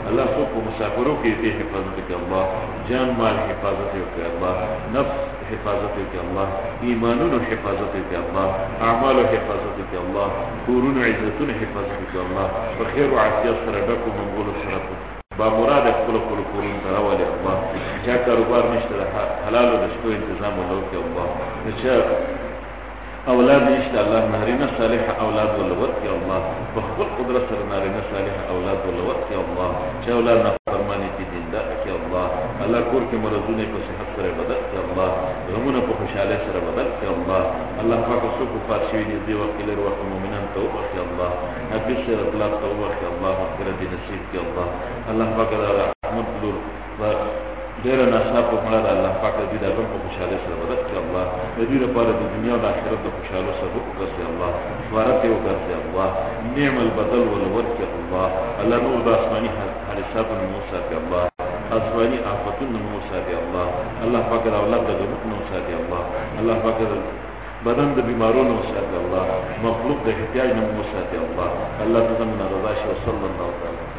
الله څوک په مسافرو کې دې حفاظت وکړي الله، جان مال حفاظت وکړي الله، نفس حفاظت وکړي الله، ایمانونو حفاظت وکړي الله، اعمالو حفاظت وکړي الله، کورونو عزتونو حفاظت وکړي الله، په خیر او عافیت سره ډکو منګولو سره با مراد خپل کورونو ته راولي الله، چا کاروبار نشته د حلالو رزقو تنظیم وکړي الله، چې اولاد نشته الله نارینه صالح اولاد ولور یا الله، په خپل قدرت سره نارینه صالح اولاد ولور یا الله، چې اولاد نافرمانی دي دیندار یا الله، الله کور کې مرزونه په صحت سره بدل یا الله، غمونه په خوشاله سره بدل یا الله، الله پاک څوک په شي دي وخت لري وخت مؤمنان توبه یا الله، نبی سره اطلاق توبه یا الله، مغفرت نصیب یا الله، الله پاک رحمت لور ډېر ناصاف مړه ده الله پاک دې دا په خوشاله سره بدل کړي الله، دې لپاره د دنیا او آخرت د خوشاله سبب وکړي الله، ورته وکړي الله، نعم البدل ولورك الله، الله نور د آسماني حادثات موسی دی الله، آسماني آفتونو موسی دی الله، الله پاک د اولاد د غمونو موسی دی الله، الله پاک بدن د بیمارونو موسی دی الله، مخلوق د احتیاج موسی دی الله، الله تعالی رضا شي وصلی الله تعالی